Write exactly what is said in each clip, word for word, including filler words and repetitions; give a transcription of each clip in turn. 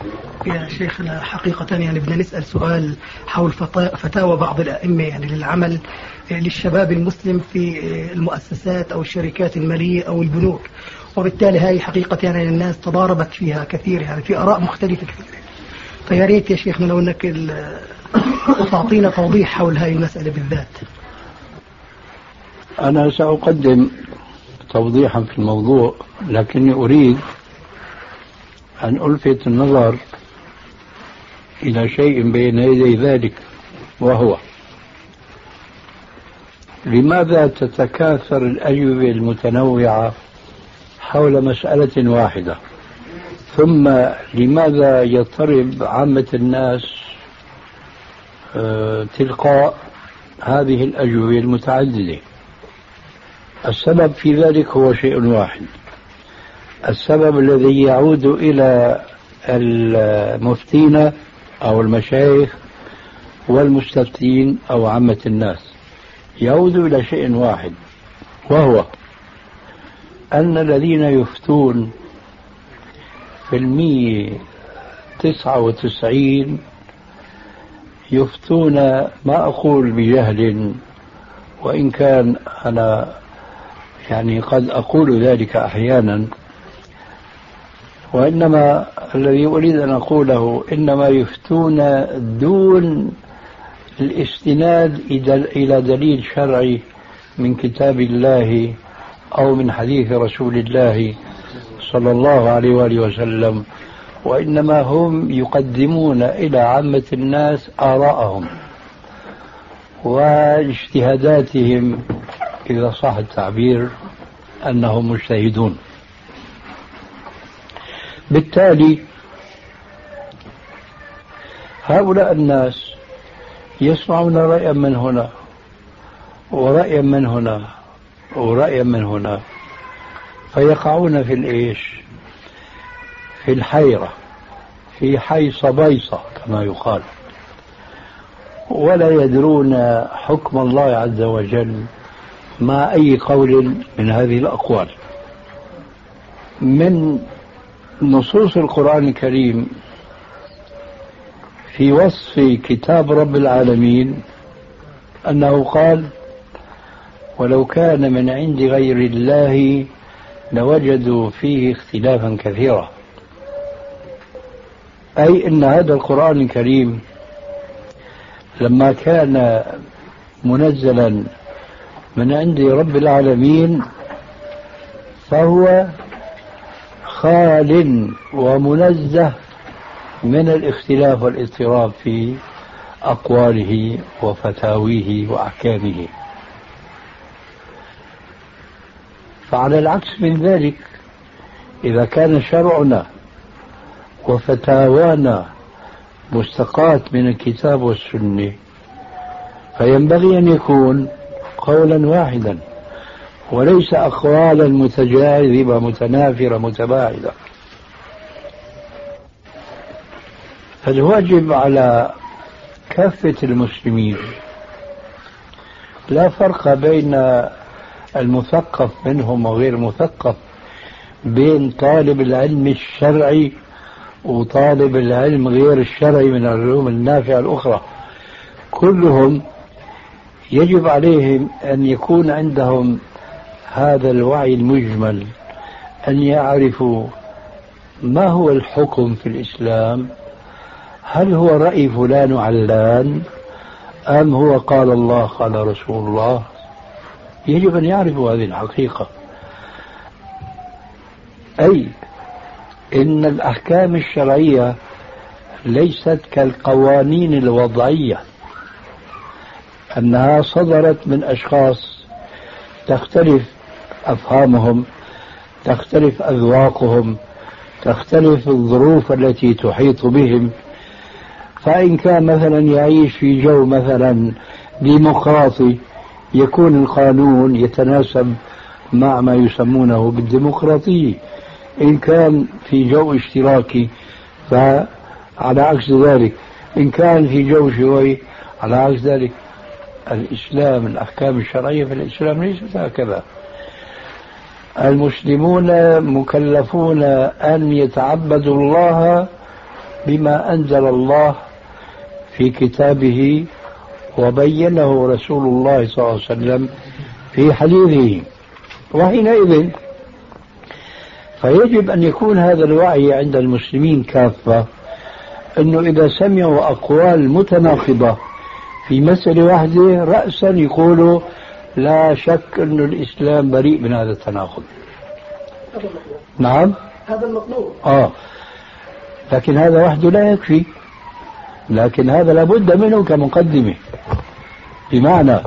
يا شيخنا حقيقة يعني بدنا نسأل سؤال حول فتاوى بعض الأئمة يعني للعمل للشباب المسلم في المؤسسات أو الشركات المالية أو البنوك، وبالتالي هاي حقيقة يعني الناس تضاربت فيها كثير، يعني في آراء مختلفة كثير. فيا ريت يا شيخنا لو أنك تعطينا توضيح حول هاي المسألة بالذات. أنا سأقدم توضيحا في الموضوع، لكني أريد أن ألفت النظر إلى شيء بين يدي ذلك، وهو لماذا تتكاثر الأجوبة المتنوعة حول مسألة واحدة، ثم لماذا يضطرب عامة الناس تلقاء هذه الأجوبة المتعددة؟ السبب في ذلك هو شيء واحد، السبب الذي يعود إلى المفتين أو المشايخ والمستفتين أو عامة الناس، يعود إلى شيء واحد، وهو أن الذين يفتون في المية تسعة وتسعين يفتون، ما أقول بجهل، وإن كان أنا يعني قد أقول ذلك أحيانا، وإنما الذي أريد أن أقوله إنما يفتون دون الاستناد إلى دليل شرعي من كتاب الله أو من حديث رسول الله صلى الله عليه وآله وسلم، وإنما هم يقدمون إلى عامة الناس آراءهم واجتهاداتهم، إذا صح التعبير أنهم مجتهدون. بالتالي هؤلاء الناس يسمعون رأيا من هنا ورأيا من هنا ورأيا من هنا، فيقعون في الإيش؟ في الحيرة، في حيصة بيصة كما يقال، ولا يدرون حكم الله عز وجل مع أي قول من هذه الأقوال. من نصوص القرآن الكريم في وصف كتاب رب العالمين أنه قال: ولو كان من عند غير الله لوجدوا فيه اختلافا كثيرا، أي أن هذا القرآن الكريم لما كان منزلا من عند رب العالمين فهو خال ومنزه من الاختلاف والاضطراب في أقواله وفتاويه وأحكامه. فعلى العكس من ذلك، إذا كان شرعنا وفتاوانا مستقاة من الكتاب والسنة، فينبغي أن يكون قولا واحدا وليس أقوالا متجاذبة متنافرة متباعدة. فالواجب على كافة المسلمين، لا فرق بين المثقف منهم وغير المثقف، بين طالب العلم الشرعي وطالب العلم غير الشرعي من العلوم النافعة الأخرى، كلهم يجب عليهم أن يكون عندهم هذا الوعي المجمل، أن يعرفوا ما هو الحكم في الإسلام، هل هو رأي فلان وعلان أم هو قال الله قال رسول الله. يجب أن يعرفوا هذه الحقيقة، أي إن الأحكام الشرعية ليست كالقوانين الوضعية، أنها صدرت من أشخاص تختلف أفهامهم، تختلف أذواقهم، تختلف الظروف التي تحيط بهم. فإن كان مثلا يعيش في جو مثلا ديمقراطي، يكون القانون يتناسب مع ما يسمونه بالديمقراطية. إن كان في جو اشتراكي فعلى عكس ذلك، إن كان في جو شيوعي على عكس ذلك. الإسلام الأحكام الشرعية في الإسلام ليست هكذا. المسلمون مكلفون أن يتعبدوا الله بما أنزل الله في كتابه وبينه رسول الله صلى الله عليه وسلم في حديثه. وحينئذ فيجب أن يكون هذا الوعي عند المسلمين كافة، أنه إذا سمعوا أقوال متناقضة في مسألة واحدة رأسا يقولوا لا شك أن الإسلام بريء من هذا التناقض. نعم هذا المطلوب. آه لكن هذا وحده لا يكفي، لكن هذا لابد منه كمقدمة. بمعنى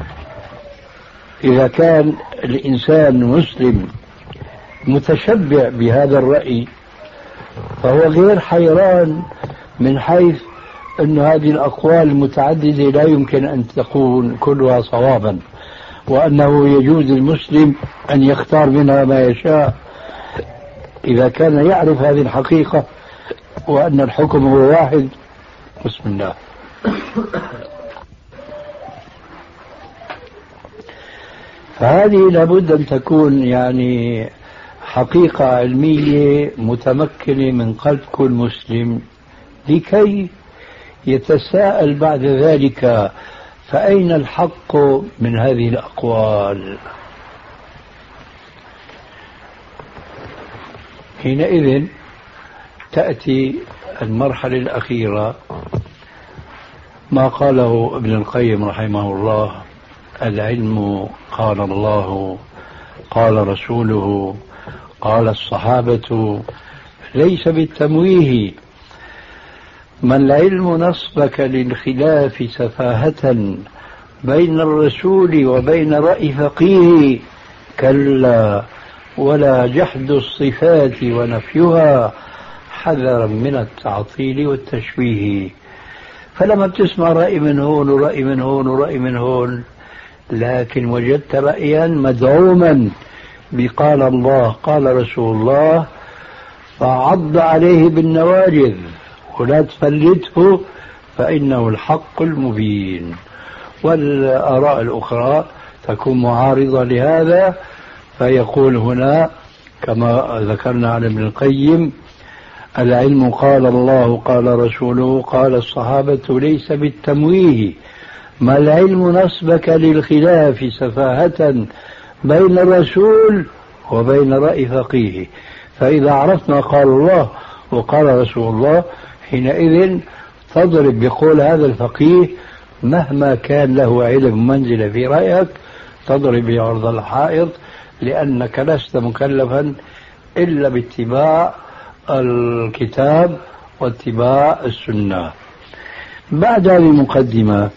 إذا كان الإنسان مسلم متشبع بهذا الرأي فهو غير حيران من حيث أن هذه الأقوال المتعددة لا يمكن أن تكون كلها صوابا، وأنه يجوز للمسلم أن يختار منها ما يشاء إذا كان يعرف هذه الحقيقة وأن الحكم هو واحد. بسم الله. فهذه لابد أن تكون يعني حقيقة علمية متمكنة من قلب كل مسلم لكي يتساءل بعد ذلك فأين الحق من هذه الأقوال. حينئذ تأتي المرحلة الأخيرة ما قاله ابن القيم رحمه الله: العلم قال الله قال رسوله قال الصحابة ليس بالتمويه، ما العلم نصبك للخلاف سفاهة بين الرسول وبين رأي فقيه، كلا ولا جحد الصفات ونفيها حذرا من التعطيل والتشويه. فلما بتسمع رأي من هون ورأي من هون ورأي من هون، لكن وجدت رأيا مدعوما بقال الله قال رسول الله فعض عليه بالنواجذ ولا تفلته، فإنه الحق المبين. والآراء الأخرى تكون معارضة لهذا، فيقول هنا كما ذكرنا عن ابن القيم: العلم قال الله قال رسوله قال الصحابة ليس بالتمويه، ما العلم نصبك للخلاف سفاهة بين الرسول وبين رأي فقيه. فإذا عرفنا قال الله وقال رسول الله حينئذ تضرب بقول هذا الفقيه مهما كان له علم منزل في رأيك، تضرب بعرض الحائط، لأنك لست مكلفا إلا باتباع الكتاب واتباع السنة. بعد هذه المقدمة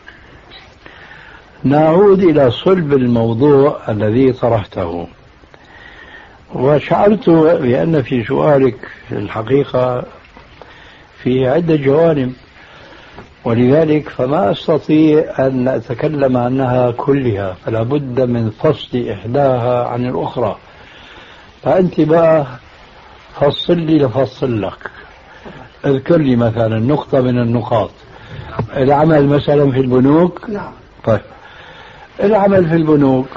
نعود إلى صلب الموضوع الذي طرحته. وشعرت بأن في سؤالك الحقيقة في عدة جوانب، ولذلك فما أستطيع أن أتكلم عنها كلها، فلا بد من فصل إحداها عن الأخرى. فأنت بقى فصل لي لفصل لك. اذكر لي مثلا نقطة من النقاط. العمل مثلا في البنوك. نعم. طيب العمل في البنوك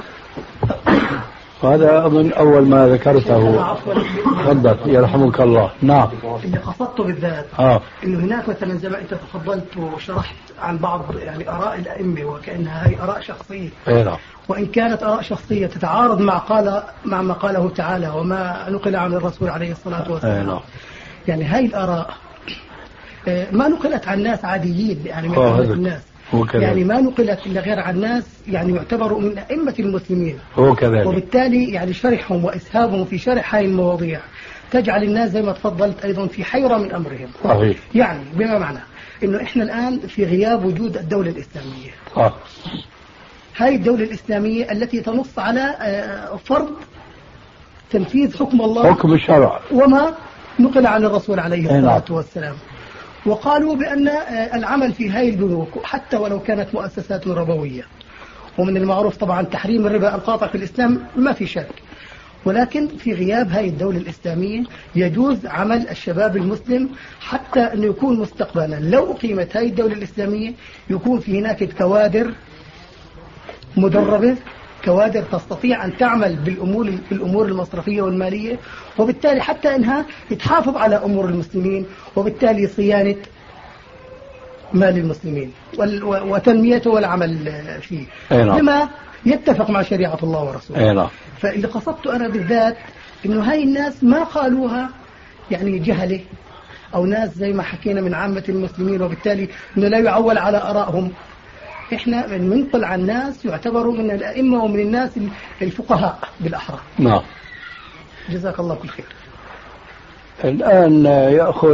هذا أظن أول ما ذكرته. تفضل يرحمك الله. نعم. اللي قصدته بالذات آه. إنه هناك مثلا زي ما أنت تفضلت وشرحت عن بعض يعني آراء الأئمة وكأنها هي آراء شخصية. إيه. وإن كانت آراء شخصية تتعارض مع قال مع ما قاله تعالى وما نقل عن الرسول عليه الصلاة والسلام. إيه. يعني هاي الآراء ما نقلت عن ناس عاديين، يعني من الناس يعني ما نقلت إلا غير عن ناس يعني يعتبروا من أئمة المسلمين. هو كذلك. وبالتالي يعني شرحهم وإسهابهم في شرح هاي المواضيع تجعل الناس زي ما تفضلت أيضا في حيرة من أمرهم. صحيح. يعني بما معنى إنه إحنا الآن في غياب وجود الدولة الإسلامية. صح. هاي الدولة الإسلامية التي تنص على فرض تنفيذ حكم الله، حكم الشرع وما نقل عن الرسول عليه الصلاة والسلام. وقالوا بأن العمل في هاي البنوك حتى ولو كانت مؤسسات ربوية، ومن المعروف طبعا تحريم الربا القاطع في الإسلام ما في شك، ولكن في غياب هاي الدولة الإسلامية يجوز عمل الشباب المسلم حتى أنه يكون مستقبلا لو أقيمت هاي الدولة الإسلامية يكون في هناك كوادر مدربة كوادر تستطيع أن تعمل بالأمور بالأمور المصرفية والمالية، وبالتالي حتى إنها تحافظ على أمور المسلمين، وبالتالي صيانة مال المسلمين وتنميته والعمل فيه بما يتفق مع شريعة الله ورسوله. فاللي قصدت أنا بالذات إنه هاي الناس ما قالوها يعني جهلة أو ناس زي ما حكينا من عامة المسلمين، وبالتالي إنه لا يعول على آرائهم. إحنا بننقل عن ناس يعتبروا من الأئمة ومن الناس الفقهاء بالأحرى. نعم. جزاك الله كل خير. الآن يأخذ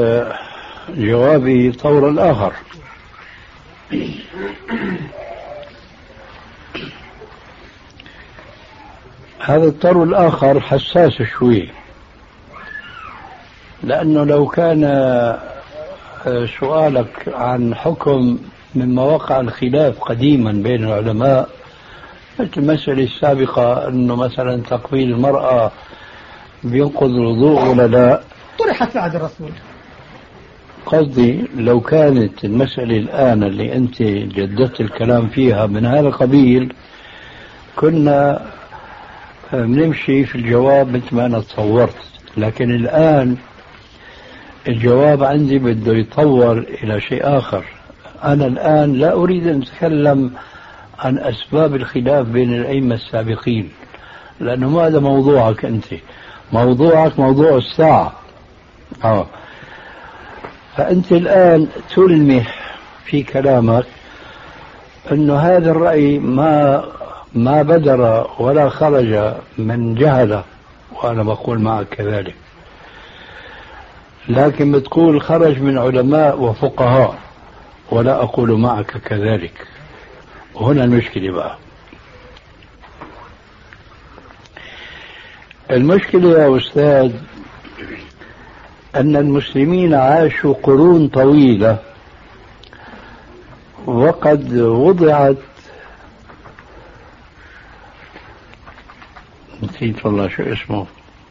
جوابي طورا آخر. هذا الطور الآخر حساس شوي، لأنه لو كان سؤالك عن حكم من مواقع الخلاف قديما بين العلماء مثل المسألة السابقة أنه مثلا تقبيل المرأة بينقض الوضوء ولا لا، طرحت في عهد الرسول. قصدي لو كانت المسألة الآن اللي أنت جددت الكلام فيها من هذا القبيل كنا بنمشي في الجواب مثل ما أنا تصورت، لكن الآن الجواب عندي بده يتطور إلى شيء آخر. أنا الآن لا أريد أن أتكلم عن أسباب الخلاف بين الأئمة السابقين، لأنه ما هذا موضوعك أنت، موضوعك موضوع الساعة. آه. فأنت الآن تلمح في كلامك أنه هذا الرأي ما ما بدر ولا خرج من جهله، وأنا بقول معك كذلك، لكن بتقول خرج من علماء وفقهاء، ولا أقول معك كذلك. وهنا المشكلة بقى. المشكلة يا أستاذ أن المسلمين عاشوا قرون طويلة وقد وضعت، نسيت والله شو اسمه،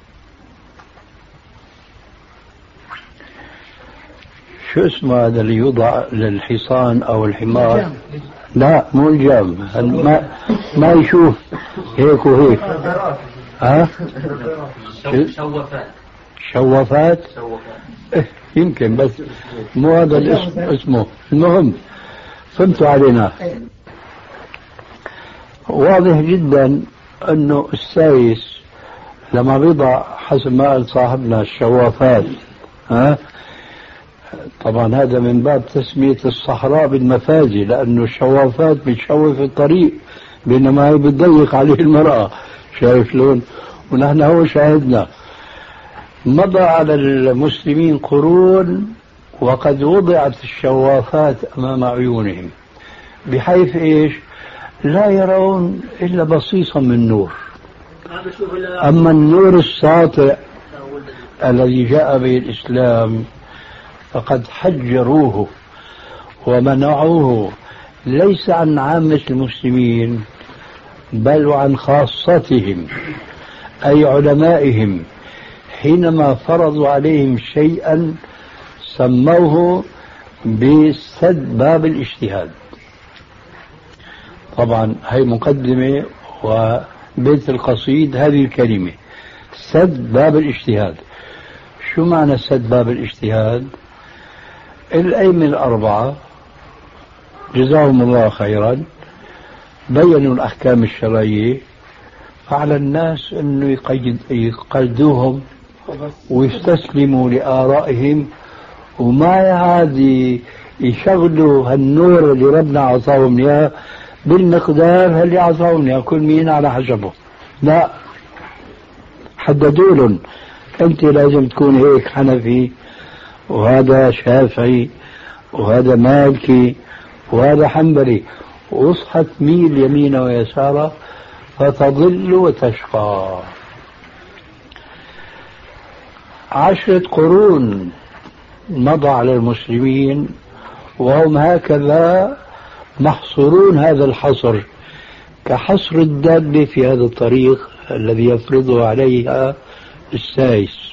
شو اسمه هذا اللي يوضع للحصان أو الحمار؟ لا مو الجام، ما ما يشوف هيك وهيك. ها؟ شوفات. شوفات؟ إيه يمكن، بس مو هذا الاسم اسمه. المهم فهمتوا علينا. واضح جدا أنه السايس لما بيضع حسب ما قال صاحبنا الشوافات، ها، طبعا هذا من باب تسمية الصحراء بالمفازي، لأنه الشوافات بتشوف الطريق بينما هي بتضيق عليه المرأة. شايف شلون؟ ونحن هو شاهدنا. مضى على المسلمين قرون وقد وضعت الشوافات أمام عيونهم بحيث إيش؟ لا يرون إلا بصيصا من نور. أما النور الساطع الذي جاء به الإسلام فقد حجروه ومنعوه ليس عن عامة المسلمين بل وعن خاصتهم أي علمائهم، حينما فرضوا عليهم شيئا سموه بسد باب الاجتهاد. طبعا هي مقدمة وبيت القصيد هذه الكلمة سد باب الاجتهاد. شو معنى سد باب الاجتهاد؟ الأئمة الأربعة جزاهم الله خيرا بينوا الأحكام الشرعية، فعلى الناس أنه يقلدوهم ويستسلموا لآرائهم وما عاد يشغلوا هالنور اللي ربنا عطاهم إياه بالمقدار اللي عطاهم إياه، كل مين على حسبه. لا، حددوا لهم أنت لازم تكون هيك حنفي، وهذا شافعي، وهذا مالكي، وهذا حنبلي، واصحى تميل يمينا ويسارا فتضل وتشقى. عشرة قرون مضى على المسلمين وهم هكذا محصورون هذا الحصر كحصر الدابة في هذا الطريق الذي يفرضه عليها السايس.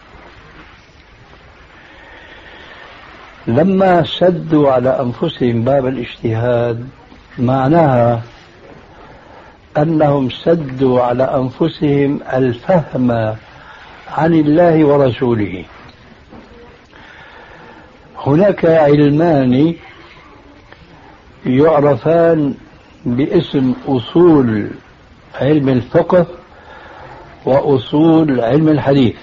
لما سدوا على أنفسهم باب الاجتهاد معناها أنهم سدوا على أنفسهم الفهم عن الله ورسوله. هناك علمان يعرفان باسم أصول علم الفقه وأصول علم الحديث.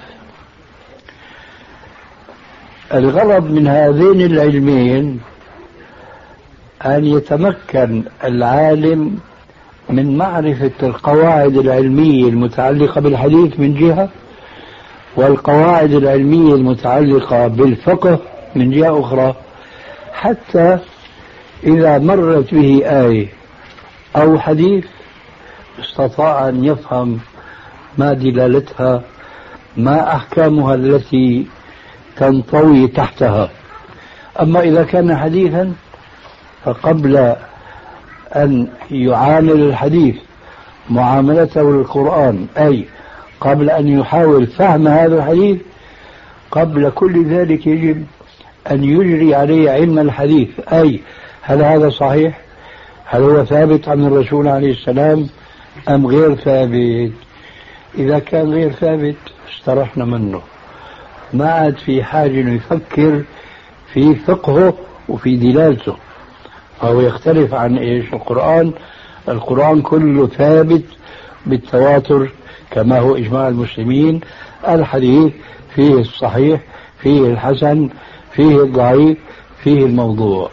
الغرض من هذين العلمين أن يتمكن العالم من معرفة القواعد العلمية المتعلقة بالحديث من جهة، والقواعد العلمية المتعلقة بالفقه من جهة أخرى، حتى إذا مرت به آية أو حديث استطاع أن يفهم ما دلالتها، ما أحكامها التي تنطوي تحتها. أما إذا كان حديثا فقبل أن يعامل الحديث معاملته للقرآن، أي قبل أن يحاول فهم هذا الحديث، قبل كل ذلك يجب أن يجري عليه علم الحديث، أي هل هذا صحيح؟ هل هو ثابت عن الرسول عليه السلام أم غير ثابت؟ إذا كان غير ثابت استرحنا منه، ما عاد في حاجة أن يفكر في فقهه وفي دلالته، فهو يختلف عن إيش؟ القرآن. القرآن كله ثابت بالتواتر كما هو إجماع المسلمين. الحديث فيه الصحيح، فيه الحسن، فيه الضعيف، فيه الموضوع.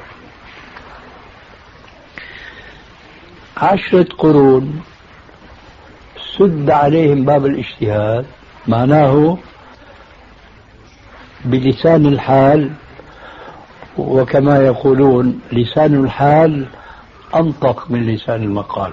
عشرة قرون سد عليهم باب الاجتهاد، معناه بلسان الحال، وكما يقولون لسان الحال أنطق من لسان المقال.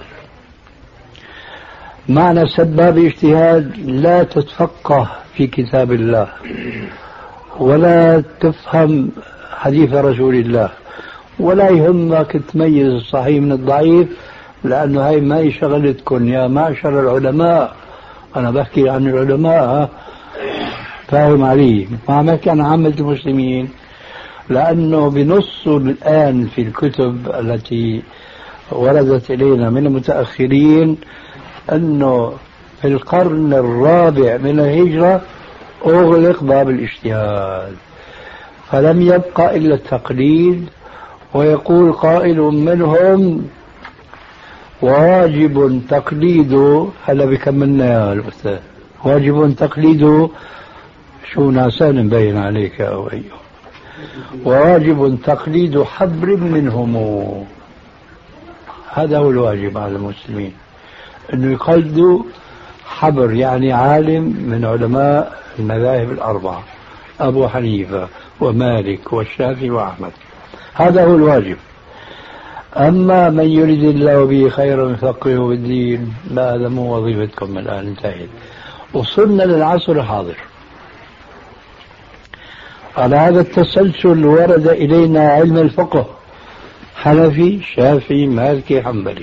معنى سد باب اجتهاد لا تتفقه في كتاب الله ولا تفهم حديث رسول الله ولا يهمك تميز الصحيح من الضعيف، لأنه هاي ما شغلتكم يا معشر العلماء. أنا بحكي عن العلماء، فاهم علي؟ ما بحكي عن عامة المسلمين، لأنه بنص الآن في الكتب التي وردت إلينا من المتأخرين أنه في القرن الرابع من الهجرة أغلق باب الاجتهاد، فلم يبقى إلا التقليد. ويقول قائل منهم واجب تقليده، هلا بكملنا يا الأستاذ، واجب تقليده شو ناسان مبين عليك يا أبي، وواجب تقليد حبر منهم. هذا هو الواجب على المسلمين، أنه يقلدوا حبر، يعني عالم من علماء المذاهب الأربعة، أبو حنيفة ومالك والشافعي وأحمد. هذا هو الواجب. أما من يريد الله به خيرا يفقهه بالدين، لا، هذا مو وظيفتكم الآن، انتهت. وصلنا للعصر الحاضر. على هذا التسلسل ورد إلينا علم الفقه، حنفي، شافعي، مالكي، حنبلي.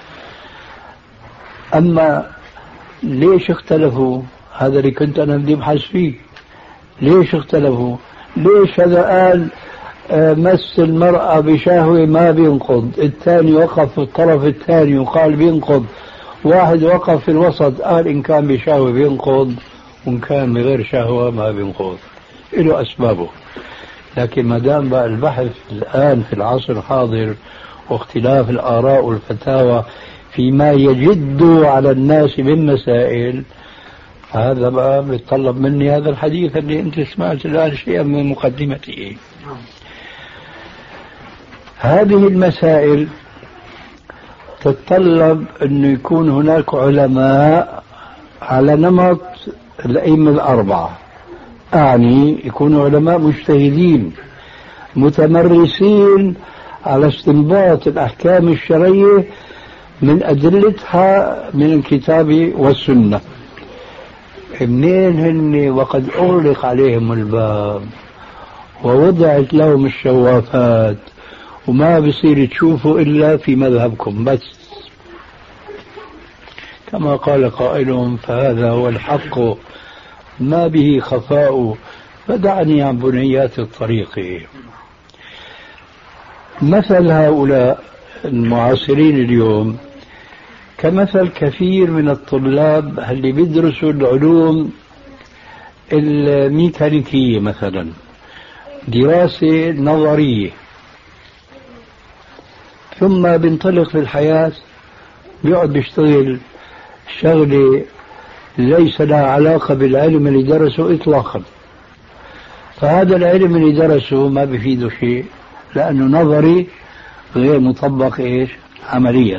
أما ليش اختلفوا؟ هذا اللي كنت أنا بدي أبحث فيه. ليش اختلفوا؟ ليش هذا قال مس المرأة بشهوة ما بينقض، الثاني وقف في الطرف الثاني وقال بينقض، واحد وقف في الوسط قال إن كان بشهوة بينقض وإن كان بغير شهوة ما بينقض. له أسبابه. لكن ما دام بقى البحث الآن في العصر الحاضر واختلاف الآراء والفتاوى فيما يجد على الناس من مسائل، هذا بقى بيتطلب مني هذا الحديث اللي أنت سمعت الآن شيئا من مقدمته. هذه المسائل تتطلب أن يكون هناك علماء على نمط الأئمة الأربعة، أعني يكونوا علماء مجتهدين متمرسين على استنباط الأحكام الشرعية من أدلتها من الكتاب والسنة. منين هن وقد أغلق عليهم الباب ووضعت لهم الشوافات وما بصير تشوفوا إلا في مذهبكم بس، كما قال قائلهم فهذا هو الحق ما به خفاء فدعني عن بنيات الطريق. مثل هؤلاء المعاصرين اليوم كمثل كثير من الطلاب اللي بيدرسوا العلوم الميكانيكية مثلا، دراسة نظرية، ثم بينطلق في الحياة بيقعد بيشتغل شغلة ليس لها علاقة بالعلم اللي درسه إطلاقا، فهذا العلم اللي درسه ما بيفيده شيء لأنه نظري غير مطبق إيش عمليا.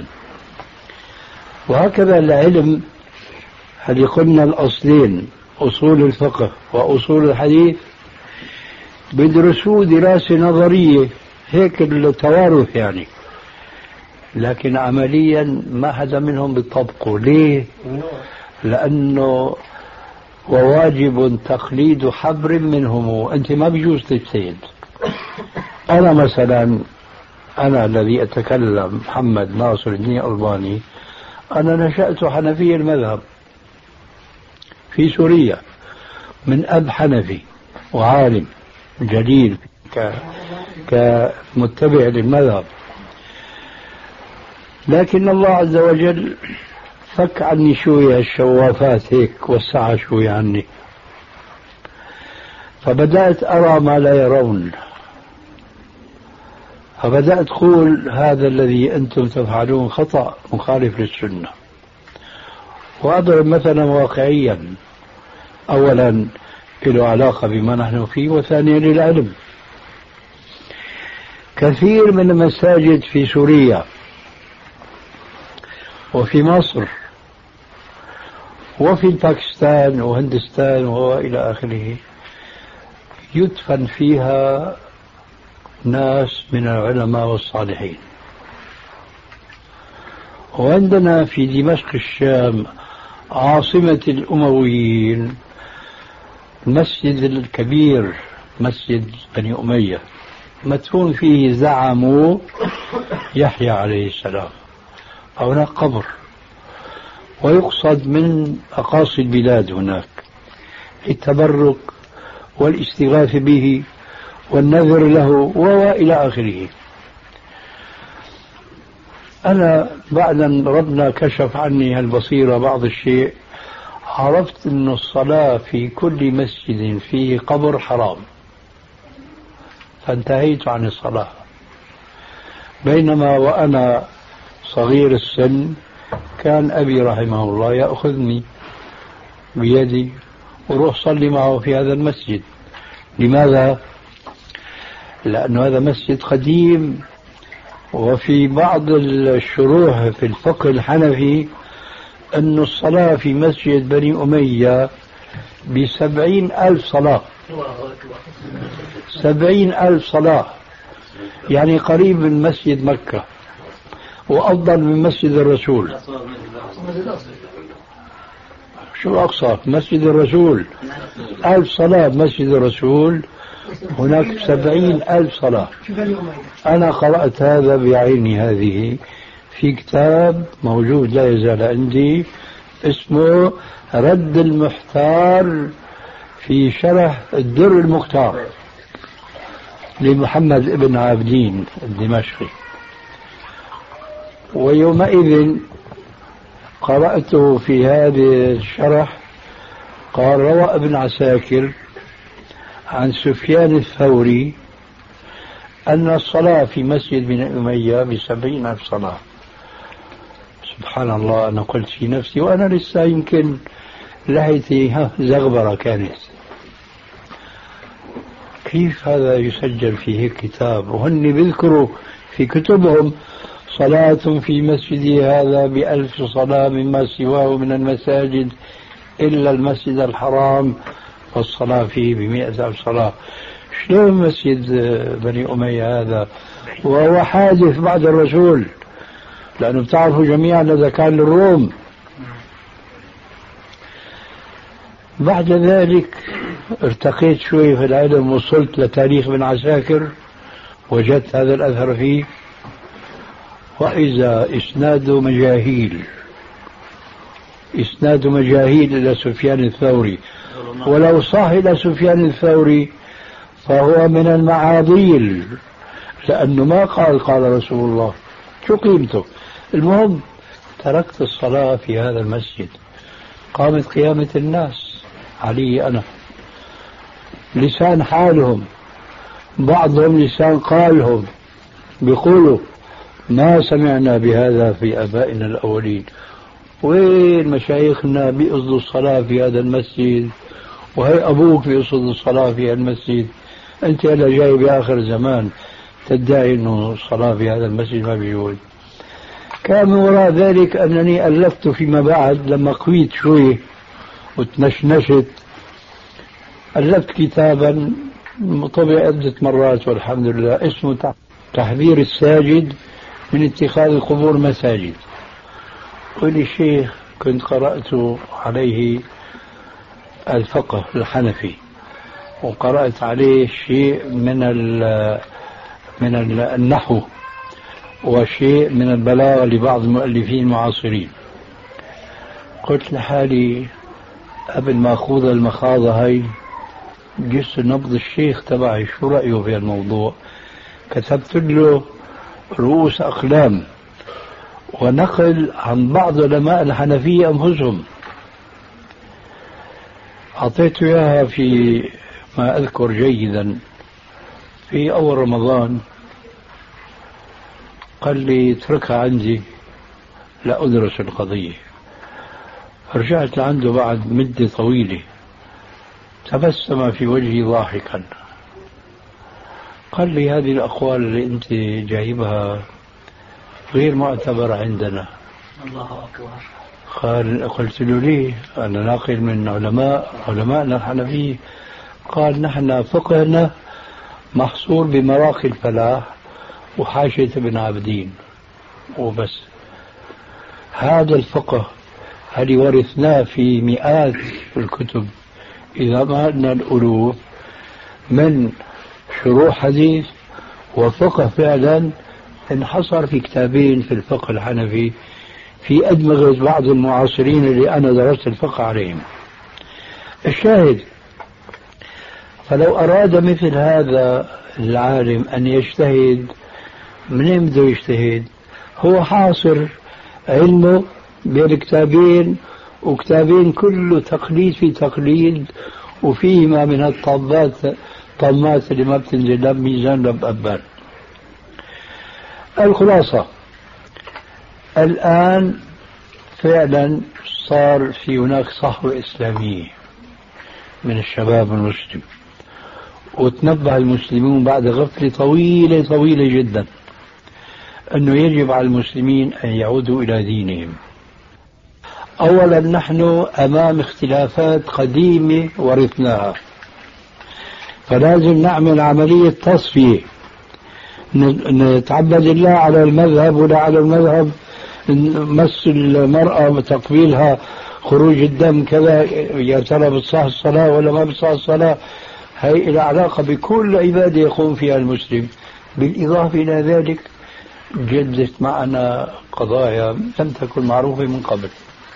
وهكذا العلم اللي قلنا الأصلين أصول الفقه وأصول الحديث بيدرسوه دراسة نظرية هيك التوارث يعني، لكن عمليا ما حدا منهم بيطبقه. ليه؟ لأنه وواجب تقليد حبر منهم، أنت ما بيجوز تجتهد. أنا مثلا أنا الذي أتكلم محمد ناصر الدين الألباني، أنا نشأت حنفي المذهب في سوريا من أب حنفي وعالم جليل كمتبع للمذهب، لكن الله عز وجل فك عني شوية الشوافات هيك، وسع شوية عني، فبدأت أرى ما لا يرون، فبدأت أقول هذا الذي أنتم تفعلون خطأ مخالف للسنة. وأضرب مثلا واقعيا، أولا له علاقة بما نحن فيه، وثانيا للعلم. كثير من المساجد في سوريا وفي مصر وفي باكستان وهندستان وإلى آخره يدفن فيها ناس من العلماء والصالحين. وعندنا في دمشق الشام عاصمة الأمويين المسجد الكبير مسجد بني أمية مدفون فيه زعموا يحيى عليه السلام، هناك قبر، ويقصد من أقاصي البلاد هناك التبرك والاستغاثة به والنذر له وإلى آخره. أنا بعد أن ربنا كشف عني هالبصيرة بعض الشيء، عرفت أن الصلاة في كل مسجد فيه قبر حرام، فانتهيت عن الصلاة. بينما وأنا صغير السن كان أبي رحمه الله يأخذني بيدي وروح صلي معه في هذا المسجد. لماذا؟ لأن هذا مسجد قديم، وفي بعض الشروح في الفقه الحنفي أن الصلاة في مسجد بني أمية بسبعين ألف صلاة، سبعين ألف صلاة، يعني قريب من مسجد مكة وأفضل من مسجد الرسول. شو أقصى مسجد الرسول؟ ألف صلاة مسجد الرسول، هناك سبعين ألف صلاة. أنا قرأت هذا بعيني هذه في كتاب موجود لا يزال عندي اسمه رد المحتار في شرح الدر المختار لمحمد ابن عابدين الدمشقي. ويومئذ قرأته في هذا الشرح، قال روى ابن عساكر عن سفيان الثوري أن الصلاة في مسجد بن أمية بسبعين ألف صلاة. سبحان الله، أنا قلت في نفسي وأنا لسه يمكن لحيتي ها زغبرة كانت، كيف هذا يسجل في هيك كتاب؟ وهن بيذكروا في كتبهم صلاة في مسجدي هذا بألف صلاة مما سواه من المساجد إلا المسجد الحرام والصلاة فيه بمئة ألف صلاة. شلون مسجد بني أمية هذا وهو حادث بعد الرسول؟ لأنه بتعرفوا جميعا هذا كان للروم. بعد ذلك ارتقيت شوي في العلم، وصلت لتاريخ ابن عساكر، وجدت هذا الأثر فيه، وإذا إسناد مجاهيل، إسناد مجاهيل إلى سفيان الثوري، ولو صح إلى سفيان الثوري فهو من المعاضيل، لأنه ما قال قال رسول الله، شو قيمته؟ المهم تركت الصلاة في هذا المسجد. قامت قيامة الناس علي أنا، لسان حالهم، بعضهم لسان قالهم، بيقولوا ما سمعنا بهذا في آبائنا الأولين. وين مشايخنا بيقصدوا الصلاة في هذا المسجد؟ وهي أبوك بيقصد الصلاة في هذا المسجد، أنت هلا جاي بآخر زمان تدعي أنه الصلاة في هذا المسجد ما بيجوز. كان من وراء ذلك أنني ألفت فيما بعد لما قويت شوي وتنشنشت، ألفت كتابا طبع عدة مرات والحمد لله، اسمه تحذير الساجد من اتخاذ القبور مساجد. ولي شيخ كنت قرأت عليه الفقه الحنفي، وقرأت عليه شيء من من النحو وشيء من البلاغة لبعض المؤلفين المعاصرين. قلت لحالي قبل ما أخوض المخاضة هاي جس نبض الشيخ تبعي شو رأيه في الموضوع. كتبت له رؤوس أقلام ونقل عن بعض علماء الحنفية أنفسهم، أعطيته إياها في ما أذكر جيدا في أول رمضان. قال لي اتركها عندي لا أدرس القضية. رجعت لعنده بعد مدة طويلة، تبسم في وجهي ضاحكا، قال لي هذه الأقوال اللي أنت جايبها غير معتبرة عندنا. الله أكبر. قال قلت له ليه؟ أنا ناقل من علماء علماءنا الحنفية. قال نحن فقهنا محصور بمراقي الفلاح وحاشية ابن عابدين وبس. هذا الفقه هل ورثناه في مئات الكتب إذا ما أن الألوف من شروح حديث وفقه فعلا انحصر في كتابين في الفقه الحنفي في أدمغة بعض المعاصرين اللي أنا درست الفقه عليهم. الشاهد، فلو أراد مثل هذا العالم أن يجتهد، منين بده يجتهد؟ هو حاصر علمه بين كتابين، وكتابين كله تقليد في تقليد، وفيهما من الطامات طامات اللي ما بتنزل لا بميزان لا بأبان. الخلاصة الآن فعلا صار في هناك صحوة إسلامية من الشباب المسلم، وتنبه المسلمون بعد غفلة طويلة طويلة جدا أنه يجب على المسلمين أن يعودوا إلى دينهم. أولا نحن أمام اختلافات قديمة ورثناها، فلازم نعمل عملية تصفية، نتعبد الله على المذهب ولا على المذهب، مس المرأة وتقبيلها، خروج الدم كذا، يا ترى بتصح الصلاة ولا ما بتصح الصلاة. هي العلاقة بكل عبادة يقوم فيها المسلم. بالإضافة إلى ذلك جدت معنا قضايا لم تكن معروفة من قبل.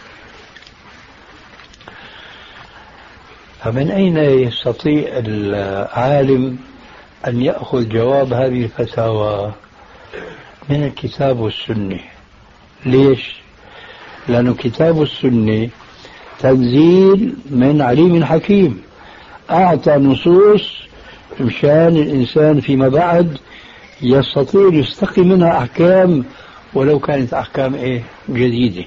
فمن أين يستطيع العالم أن يأخذ جواب هذه الفتاوى؟ من الكتاب والسنة. ليش؟ لأن كتاب السنة تنزيل من عليم حكيم، أعطى نصوص مشان الإنسان فيما بعد يستطيع يستقي منها أحكام، ولو كانت أحكام إيه جديدة.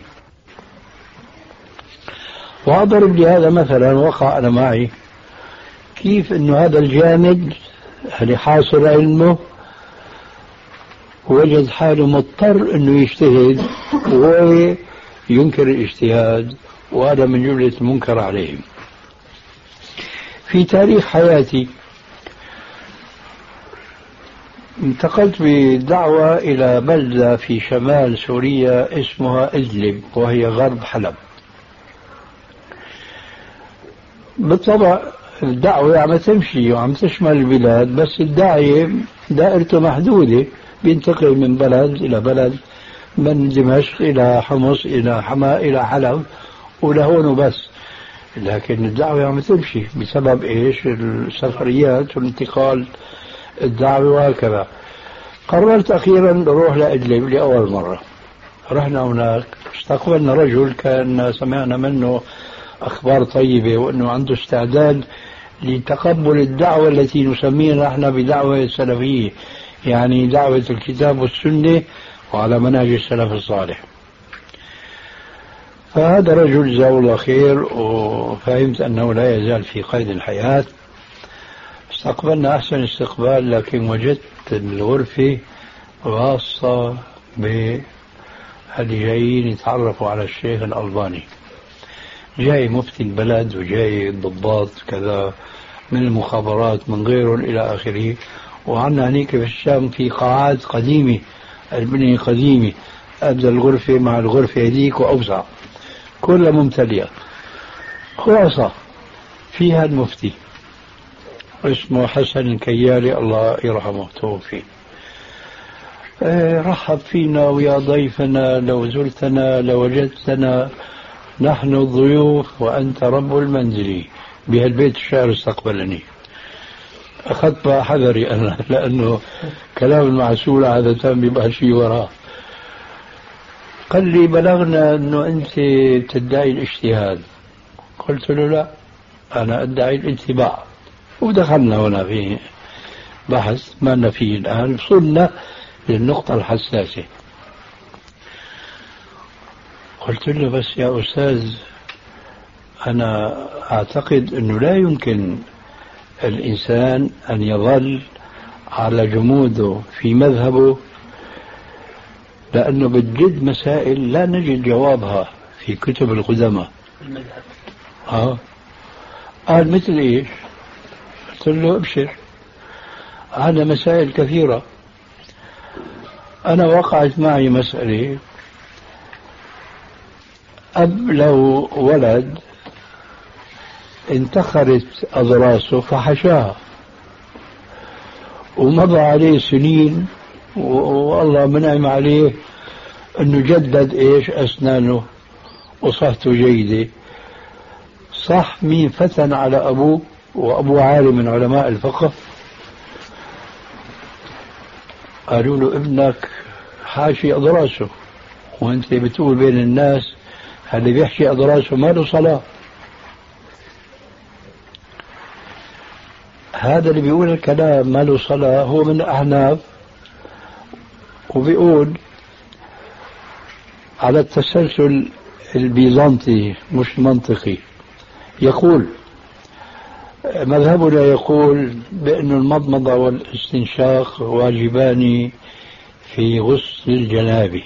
وأضرب لهذا مثلا وقع أنا معي كيف أنه هذا الجامد اللي حاصر علمه وجد حاله مضطر أنه يجتهد وينكر الاجتهاد، وهذا من جملة المنكر عليهم. في تاريخ حياتي انتقلت بدعوة إلى بلدة في شمال سوريا اسمها إدلب، وهي غرب حلب. بالطبع الدعوة عم تمشي وعم تشمل البلاد، بس الداعية دائرته محدودة، بينتقل من بلد إلى بلد، من دمشق إلى حمص إلى حما إلى حلب ولهون وبس. لكن الدعوة عم تمشي بسبب إيش؟ السفريات والانتقال الدعوة وهكذا. قررت أخيرا أروح لإدلب لأول مرة. رحنا هناك استقبلنا رجل كان سمعنا منه أخبار طيبة وأنه عنده استعداد لتقبل الدعوة التي نسميها نحن بدعوة سلفية، يعني دعوة الكتاب والسنة وعلى منهج السلف الصالح. فهذا رجل جزاه الله خير وفهمت أنه لا يزال في قيد الحياة. استقبلنا أحسن استقبال، لكن وجدت الغرفة خاصة باللي جايين يتعرفوا على الشيخ الألباني. جاي مفتي البلد وجاي ضباط كذا من المخابرات من غيرهم إلى آخره. وعنا هنيك في الشام في قاعات قديمة، البنية قديمة، أبدأ الغرفة مع الغرفة هذيك وأوسع كلها ممتلئة. خلاصة فيها المفتي اسمه حسن الكيالي الله يرحمه توفي. اه رحب فينا ويا ضيفنا، لو زرتنا لوجدتنا نحن الضيوف وأنت رب المنزل. بهالبيت الشعر استقبلني. أخذت بقى حذري أنا، لأنه كلام المعسول عادة بيبقى شيء وراه. قال لي بلغنا أنه أنت تدعي الاجتهاد. قلت له لا، أنا أدعي الاتباع. ودخلنا هنا في بحث ما لنا فيه الآن، وصلنا للنقطة الحساسة. قلت له بس يا أستاذ، أنا أعتقد أنه لا يمكن الإنسان أن يظل على جموده في مذهبه، لأنه بتجد مسائل لا نجد جوابها في كتب القدماء. آه. قال مثل إيش؟ قلت له ابشر، هذا مسائل كثيرة. أنا وقعت معي مسألة، أب له ولد انتخرت أضراسه فحشاها، ومضى عليه سنين والله منعم عليه أنه جدد إيش أسنانه وصحته جيدة. صح مين فتن على أبوه وأبوه عالم من علماء الفقه؟ قالوا له ابنك حاشي أضراسه، وانت بتقول بين الناس اللي بيحشي أضراسه ما له صلاة. هذا اللي بيقول الكلام ما له صلاة هو من الأحناف، وبيقول على التسلسل البيزنطي مش منطقي. يقول مذهبنا يقول بأن المضمضة والاستنشاق واجبان في غسل الجنابة،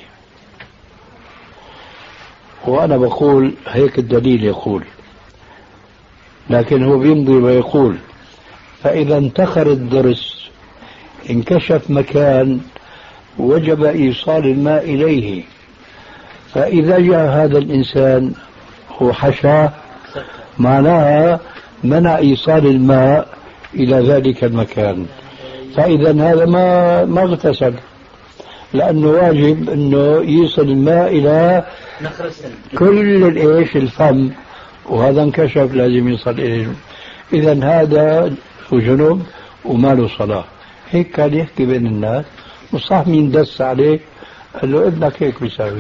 وأنا بقول هيك الدليل يقول، لكن هو بيمضي ويقول فإذا انتخر الضرس انكشف مكان وجب إيصال الماء إليه، فإذا جاء هذا الإنسان وحشاه معناها منع إيصال الماء إلى ذلك المكان، فإذا هذا ما ما اغتسل، لأنه واجب أنه يصل الماء إلى كل الإيش الفم، وهذا انكشف لازم يصل إليه. إذا هذا جنوب وما له صلاة. هيك كان يحكي بين الناس، وصح مين دس عليه قال له ابنك هيك بيساوي.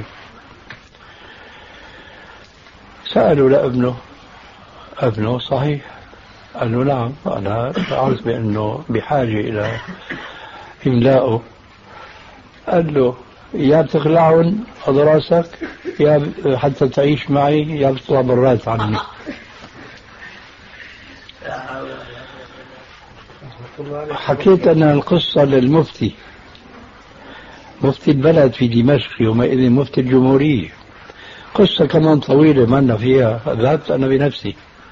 سألوا لابنه، ابنه صحيح؟ قال له نعم، أنا أعرف بأنه بحاجة إلى إملائه. قال له يا بتخلعهم أضراسك يا حتى تعيش معي يا بتطلع برات عني. حكيت أنا القصة للمفتي، مفتي البلد في دمشق يومئذ مفتي الجمهورية، قصة كمان طويلة ما لنا فيها. ذهبت أنا بنفسي،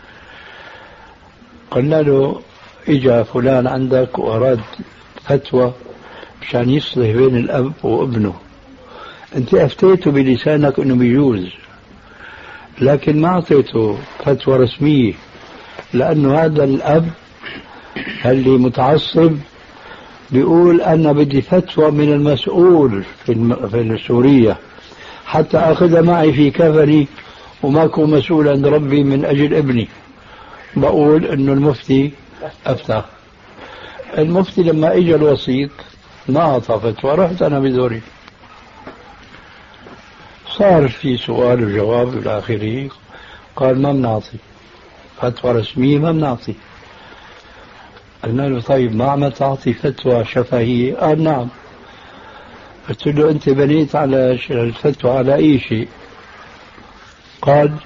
قلنا له إجا فلان عندك وأراد فتوى مشان يصلح بين الأب وابنه، أنت أفتيته بلسانك أنه بيجوز، لكن ما أعطيته فتوى رسمية، لأنه هذا الأب اللي متعصب بيقول أنا بدي فتوى من المسؤول في سوريا حتى أخذها معي في كفني وما أكون مسؤول عند ربي من أجل ابني. بقول إنه المفتي أفتى. المفتي لما إجا الوسيط ما أعطى فتوى، رحت أنا بدوري. صار في سؤال وجواب إلى آخره. قال ما بنعطي فتوى رسمية، ما بنعطي. قلنا له طيب ما عم تعطي فتوى شفهية؟ قال نعم. قلت له أنت بنيت على الفتوى على أي شيء؟ قال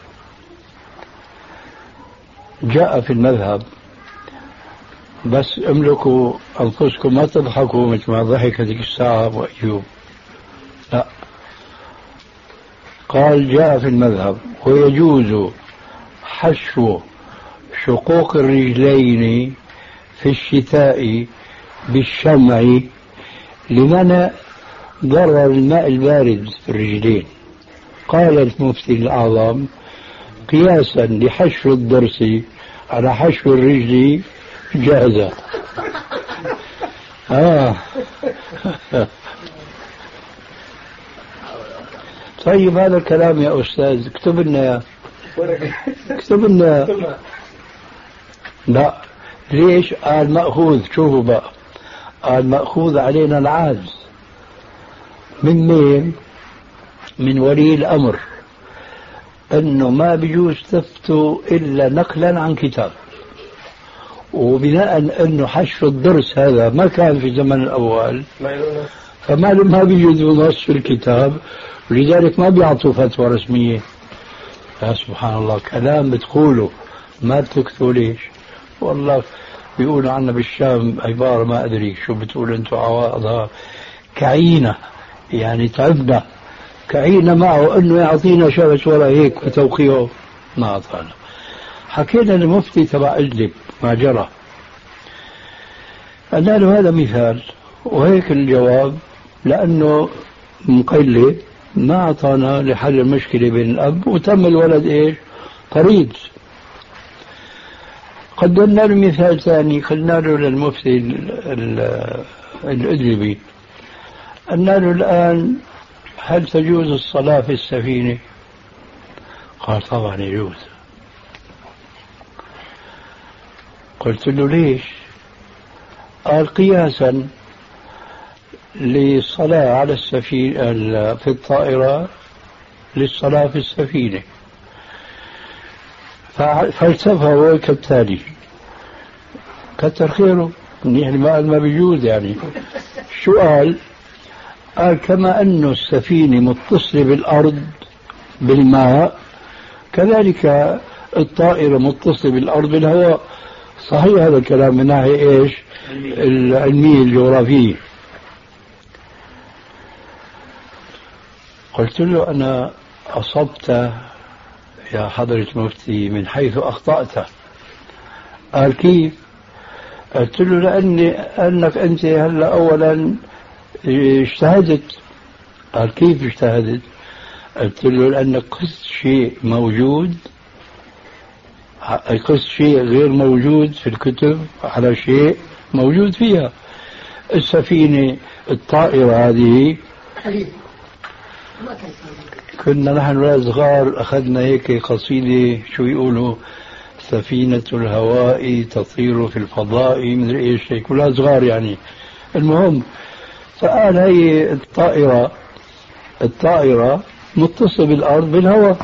جاء في المذهب، بس املكوا أنفسكم ما تضحكوا مثل ما ضحك هذيك الساعة وأيوب، لا. قال جاء في المذهب ويجوز حشو شقوق الرجلين في الشتاء بالشمع لمنع ضرر الماء البارد في الرجلين. قال المفتي الأعظم قياسا لحشو الضرس على حشو الرجل جاهزة. آه. طيب هذا الكلام يا أستاذ اكتب لنا، اكتب لنا. لا ليش؟ قال مأخوذ، شوفوا بقى، قال مأخوذ علينا العاجز. من مين؟ من ولي الأمر، أنه ما بيجوز تفتوا إلا نقلا عن كتاب، وبناء أنه حشو الضرس هذا ما كان في الزمن الأول، فما ما بيجوز نص في الكتاب، ولذلك ما بيعطوا فتوى رسمية. يا سبحان الله، كلام بتقوله ما بتكتبوا. ليش؟ والله بيقولوا عنا بالشام عبارة ما أدري شو بتقول أنتم، عواضها كعينة، يعني تعبنا كعينة معه أنه يعطينا شبش ولا هيك بتوقيعه، ما أعطانا. حكينا للمفتي تبع إدلب ما جرى، قلنا له هذا مثال وهيك الجواب، لأنه مقلد ما أعطانا لحل المشكلة بين الأب، وتم الولد إيش؟ طريد. قدمنا له مثال ثاني، قلنا له للمفتي الإدلبي، قلنا له الآن هل تجوز الصلاة في السفينة؟ قال طبعا يجوز. قلت له ليش؟ قال قياسا للصلاة على السفينة في الطائرة للصلاة في السفينة. فالسفه كالتالي، كتر خيره يعني ما ما بيجوز يعني. شو قال؟ قال كما أن السفينة متصلة بالأرض بالماء، كذلك الطائرة متصلة بالأرض بالهواء. صحيح هذا الكلام من ناحية إيش؟ العلمية الجغرافية. قلت له أنا أصبت يا حضرة المفتي من حيث أخطأت. قال كيف؟ قلت له لأني أنك أنت هلا أولا اجتهدت. قال كيف اجتهدت؟ قلت له لأنك قست شيء موجود، قست شيء غير موجود في الكتب على شيء موجود فيها. السفينة الطائرة هذه كنا نحن ولا صغار أخذنا هيك قصيدة شو يقولوا، سفينة الهواء تطير في الفضاء من ايش هيك، ولا صغار يعني. المهم فقال هي الطائرة الطائرة متصلة بالأرض بالهواء،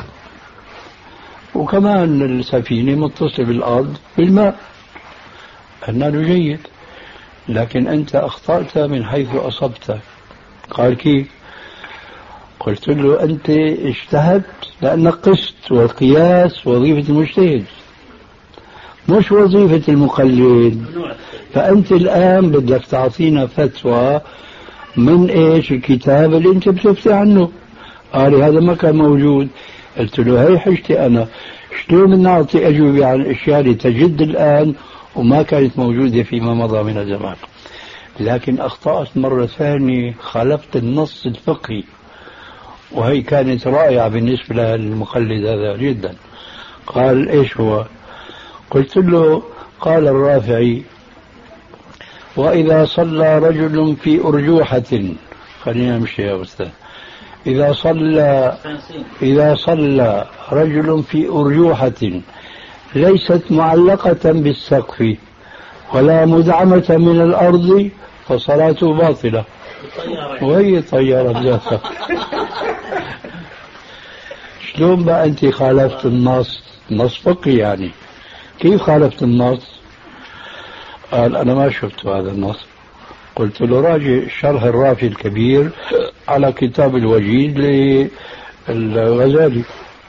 وكمان السفينة متصلة بالأرض بالماء. قلنا له جيد، لكن أنت أخطأت من حيث أصبت. قال كيف؟ قلت له أنت اجتهدت لأنك قست، والقياس وظيفة المجتهد مش وظيفة المقلد. فأنت الآن بدك تعطينا فتوى من إيش؟ الكتاب اللي أنت بتفتي عنه. قال هذا ما كان موجود. قلت له هي حجتي أنا، شلون نعطي أجوبة عن الأشياء اللي تجد الآن وما كانت موجودة فيما مضى من الزمان. لكن أخطأت مرة ثانية، خالفت النص الفقهي، وهي كانت رائعة بالنسبة للمقلد هذا جدا. قال إيش هو؟ قلت له قال الرافعي وإذا صلى رجل في أرجوحة، خلينا نمشي يا أستاذ، إذا صلى إذا صلى رجل في أرجوحة ليست معلقة بالسقف ولا مدعمة من الأرض فصلاته باطلة. وهي طيارة ذاتها. شلون بقى أنت خالفت النص؟ نص فقهي يعني، كيف خالفت النص؟ قال أنا ما شفت هذا النص. قلت له راجع شرح الرافي الكبير على كتاب الوجيز للغزالي.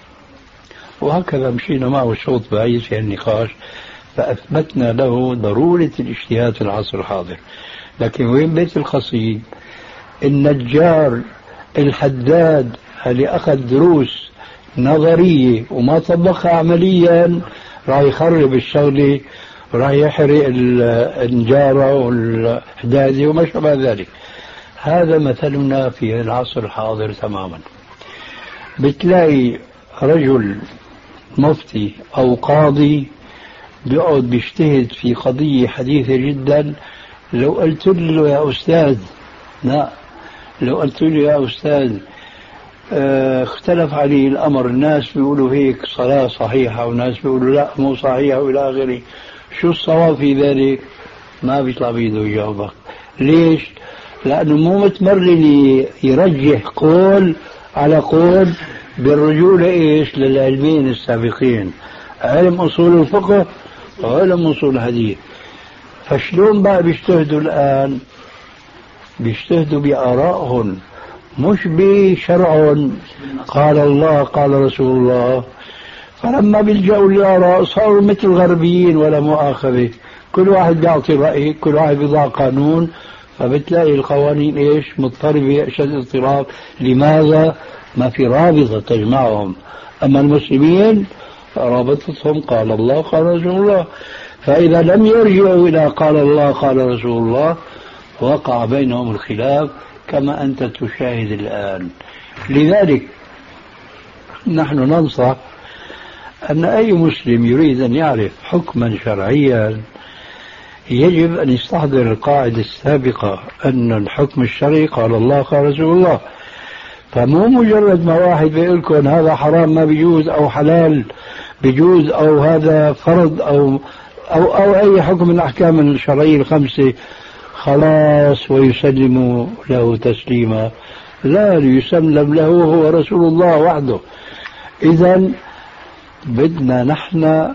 وهكذا مشينا معه شوط بعيد في النقاش، فأثبتنا له ضرورة الاجتهاد في العصر الحاضر. لكن وين بيت القصيد؟ النجار الحداد اللي أخذ دروس نظرية وما طبقها عمليا راح يخرب الشغلة، راح يحرق النجارة والحدادة وما شابه ذلك. هذا مثلنا في العصر الحاضر تماما. بتلاقي رجل مفتي أو قاضي بيقعد بيجتهد في قضية حديثة جدا، لو قلت له يا أستاذ، لا لو قلت له يا أستاذ اه اختلف عليه الأمر، الناس بيقولوا هيك صلاة صحيحة وناس بيقولوا لا مو صحيحة وإلى آخره، شو الصواب في ذلك؟ ما بيطلع بيده يجاوبك. ليش؟ لأنه مو متمرن يرجح قول على قول بالرجوع لإيش؟ للعلمين السابقين، علم أصول الفقه وعلم أصول الحديث. فشلون بقى بيجتهدوا الآن؟ بيجتهدوا بآرائهم مش بشرع قال الله قال رسول الله. فلما بيلجأوا للآراء صاروا مثل الغربيين ولا مؤاخذة، كل واحد بيعطي رأيه، كل واحد بيضع قانون، فبتلاقي القوانين ايش؟ مضطربة اشد اضطراب. لماذا؟ ما في رابطة تجمعهم. اما المسلمين رابطتهم قال الله قال رسول الله، فاذا لم يرجعوا الى قال الله قال رسول الله وقع بينهم الخلاف كما انت تشاهد الان. لذلك نحن ننصح ان اي مسلم يريد ان يعرف حكما شرعيا يجب أن يستحضر القاعدة السابقة أن الحكم الشرعي قال الله قال رسول الله. فمو مجرد ما واحد بيقول لكم هذا حرام ما بيجوز أو حلال بيجوز أو هذا فرض أو أو أو أي حكم من الأحكام الشرعية الخمسة خلاص ويسلم له تسليما. لا، يسلم له هو رسول الله وحده. إذن بدنا نحن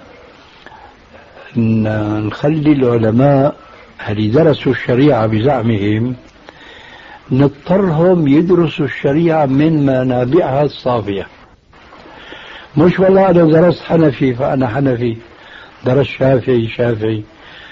نخلي العلماء اللي درسوا الشريعة بزعمهم نضطرهم يدرسوا الشريعة من منابعها الصافية. مش والله أنا درست حنفي فأنا حنفي، درست شافعي شافعي.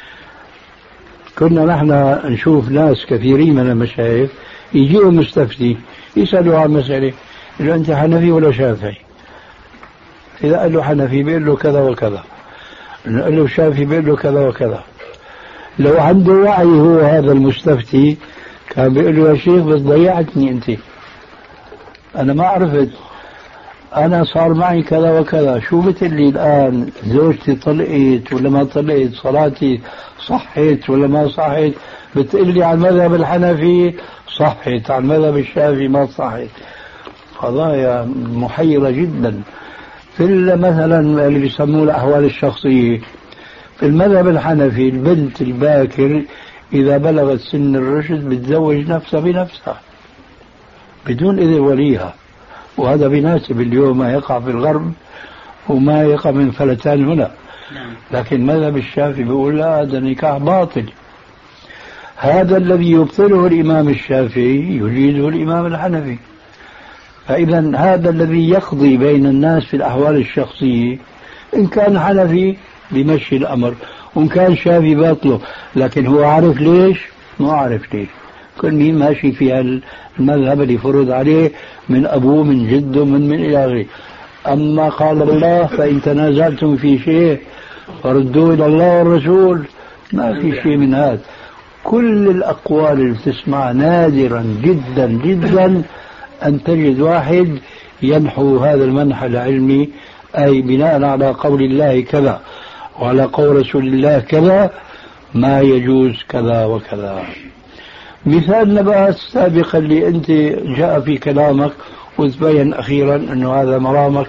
كنا نحن نشوف ناس كثيرين من المشايخ يجيهم مستفتي يسألوا عن مسألة، يقول أنت حنفي ولا شافعي؟ إذا قال له حنفي بيقول له كذا وكذا، نقول له شافي بيقول له كذا وكذا. لو عنده وعي هو هذا المستفتي كان بيقول له يا شيخ بس ضيعتني أنت، أنا ما عرفت، أنا صار معي كذا وكذا. شو بتقلي الآن زوجتي طلقت ولا ما طلقت، صلاتي صحت ولا ما صحت، بتقلي على المذهب الحنفي صحت، على المذهب الشافعي ما صحت. قضايا محيرة جدا. في مثلا اللي بيسموه الأحوال الشخصية في المذهب الحنفي البنت الباكر إذا بلغت سن الرشد بتزوج نفسها بنفسها بدون إذن وليها، وهذا بيناسب اليوم ما يقع في الغرب وما يقع من فلتان هنا. لكن مذهب الشافعي بيقول لا، هذا نكاح باطل. هذا الذي يبطله الإمام الشافعي يجيزه الإمام الحنفي. فإذا هذا الذي يقضي بين الناس في الأحوال الشخصية إن كان حنفي بمشي الأمر وإن كان شافعي باطله. لكن هو عارف ليش؟ ما عارف ليش. كل مين ماشي في المذهب اللي فرض عليه من أبوه من جده من من إلى آخره. أما قال الله فإن تنازعتم في شيء فردوه إلى الله والرسول، ما في شيء من هذا. كل الأقوال اللي تسمع نادرا جدا جدا أن تجد واحد ينحو هذا المنح العلمي، أي بناء على قول الله كذا وعلى قول رسول الله كذا ما يجوز كذا وكذا. مثال نبأ السابق اللي أنت جاء في كلامك وتبين أخيرا أنه هذا مرامك.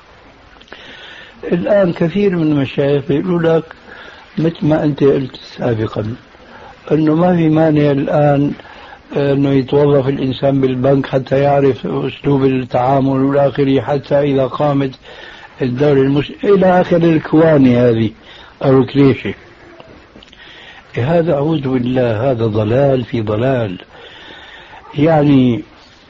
الآن كثير من المشايخ يقولوا لك مثل ما أنت قلت سابقا أنه ما في مانع الآن أنه يتوظف الإنسان بالبنك حتى يعرف أسلوب التعامل والآخر، حتى إذا قامت الدولة المسلمة إلى آخر الكواني هذه أو الكليشة. هذا أعوذ بالله، هذا ضلال في ضلال. يعني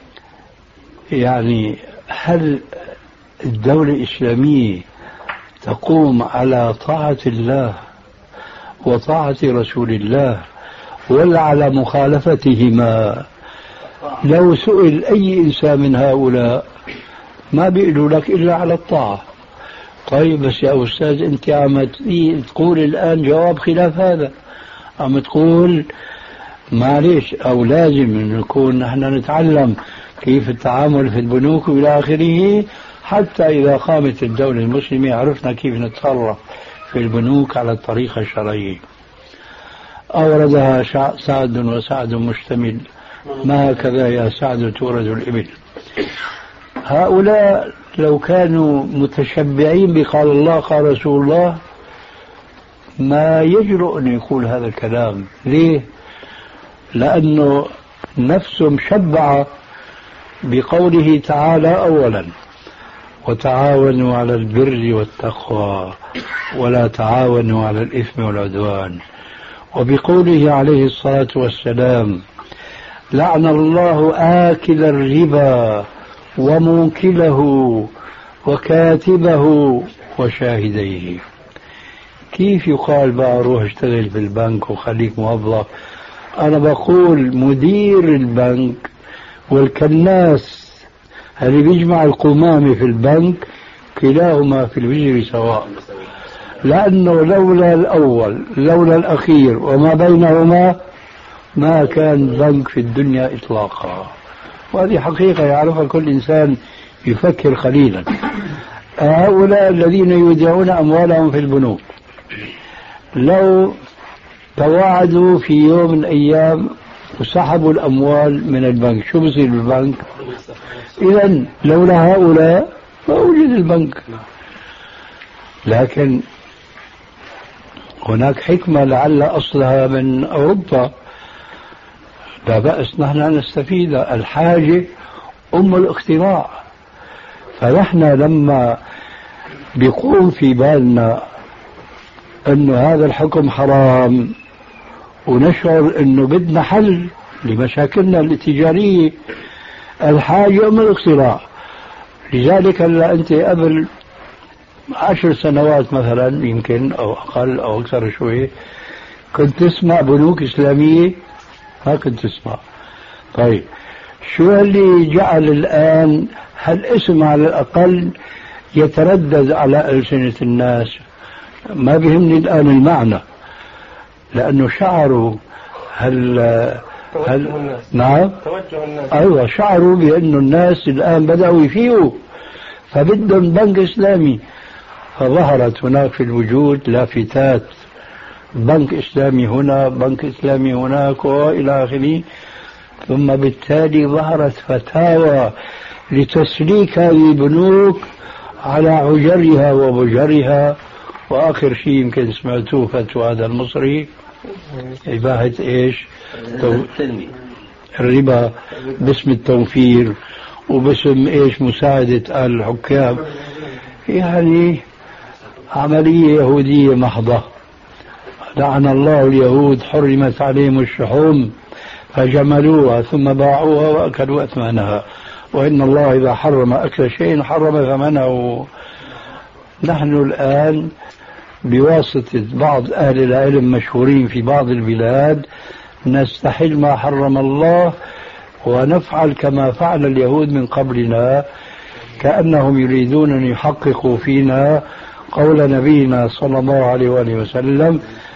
يعني هل الدولة الإسلامية تقوم على طاعة الله وطاعة رسول الله ولا على مخالفتهما؟ لو سئل أي إنسان من هؤلاء ما بيقولوا لك إلا على الطاعة. طيب بس يا أستاذ أنت عم تقول الآن جواب خلاف هذا، عم تقول معلش أو لازم نكون نحن نتعلم كيف التعامل في البنوك وإلى آخره، حتى إذا قامت الدولة المسلمة عرفنا كيف نتصرف في البنوك على الطريقة الشرعية. أوردها سعد وسعد مشتمل، ما هكذا يا سعد تورد الإبل. هؤلاء لو كانوا متشبعين بقال الله قال رسول الله ما يجرؤ أن يقول هذا الكلام. ليه؟ لأنه نفسه مشبعة بقوله تعالى أولا وتعاونوا على البر والتقوى ولا تعاونوا على الإثم والعدوان، وبقوله عليه الصلاة والسلام لعن الله آكل الربا وموكله وكاتبه وشاهديه. كيف يقال بقى روح اشتغل في البنك وخليك موظف؟ أنا بقول مدير البنك والكناس اللي بيجمع القمامة في البنك كلاهما في الوزر سواء، لأنه لولا الأول لولا الأخير وما بينهما ما كان بنك في الدنيا إطلاقا. وهذه حقيقة يعرفها كل إنسان يفكر قليلا. هؤلاء الذين يودعون أموالهم في البنوك لو تواعدوا في يوم من الأيام وسحبوا الأموال من البنك شو بصير بالبنك؟ إذن لولا هؤلاء ما وجد البنك. لكن هناك حكمة لعل أصلها من أوروبا، لا بأس نحن نستفيد. الحاجة أم الاختراع. فنحن لما بيقوم في بالنا أنه هذا الحكم حرام ونشعر أنه بدنا حل لمشاكلنا التجارية، الحاجة أم الاختراع. لذلك هلا أنت قبل عشر سنوات مثلا يمكن أو أقل أو أكثر شوي كنت تسمع بنوك إسلامية؟ ما كنت تسمع. طيب شو اللي جعل الآن هالاسم على الأقل يتردد على ألسنة الناس؟ ما بيهمني الآن المعنى، لأنه شعروا هل هل نعم توجه الناس. أيوة شعروا بأنه الناس الآن بدأوا يفيقوا فبدهم بنك إسلامي، فظهرت هناك في الوجود لافتات بنك إسلامي هنا بنك إسلامي هناك وإلى آخره. ثم بالتالي ظهرت فتاوى لتسليك هذه البنوك على عجرها وبجرها. وآخر شيء يمكن سمعتوه فتوى هذا المصري إباحة إيش؟ الربا باسم التوفير وباسم إيش؟ مساعدة الحكام. يعني عملية يهودية محضة. لعن الله اليهود حرمت عليهم الشحوم فجملوها ثم باعوها وأكلوا أثمانها، وإن الله إذا حرم أكل شيء حرم ثمنه. نحن الآن بواسطة بعض أهل العلم مشهورين في بعض البلاد نستحل ما حرم الله ونفعل كما فعل اليهود من قبلنا، كأنهم يريدون أن يحققوا فينا قول نبينا صلى الله عليه وآله وسلم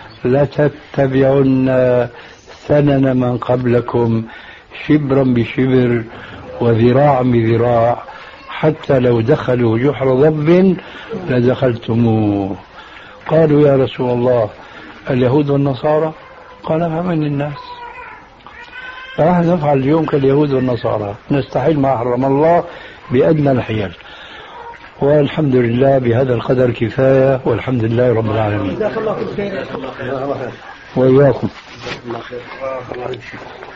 لتتبعن سنن من قبلكم شبرا بشبر وذراعا بذراع حتى لو دخلوا جحر ضب لدخلتموه. قالوا يا رسول الله اليهود والنصارى؟ قال فمن الناس؟ فنحن نفعل اليوم كاليهود والنصارى، نستحل ما حرم الله بأدنى الحيل. والحمد لله بهذا القدر كفاية، والحمد لله رب العالمين. وإياكم.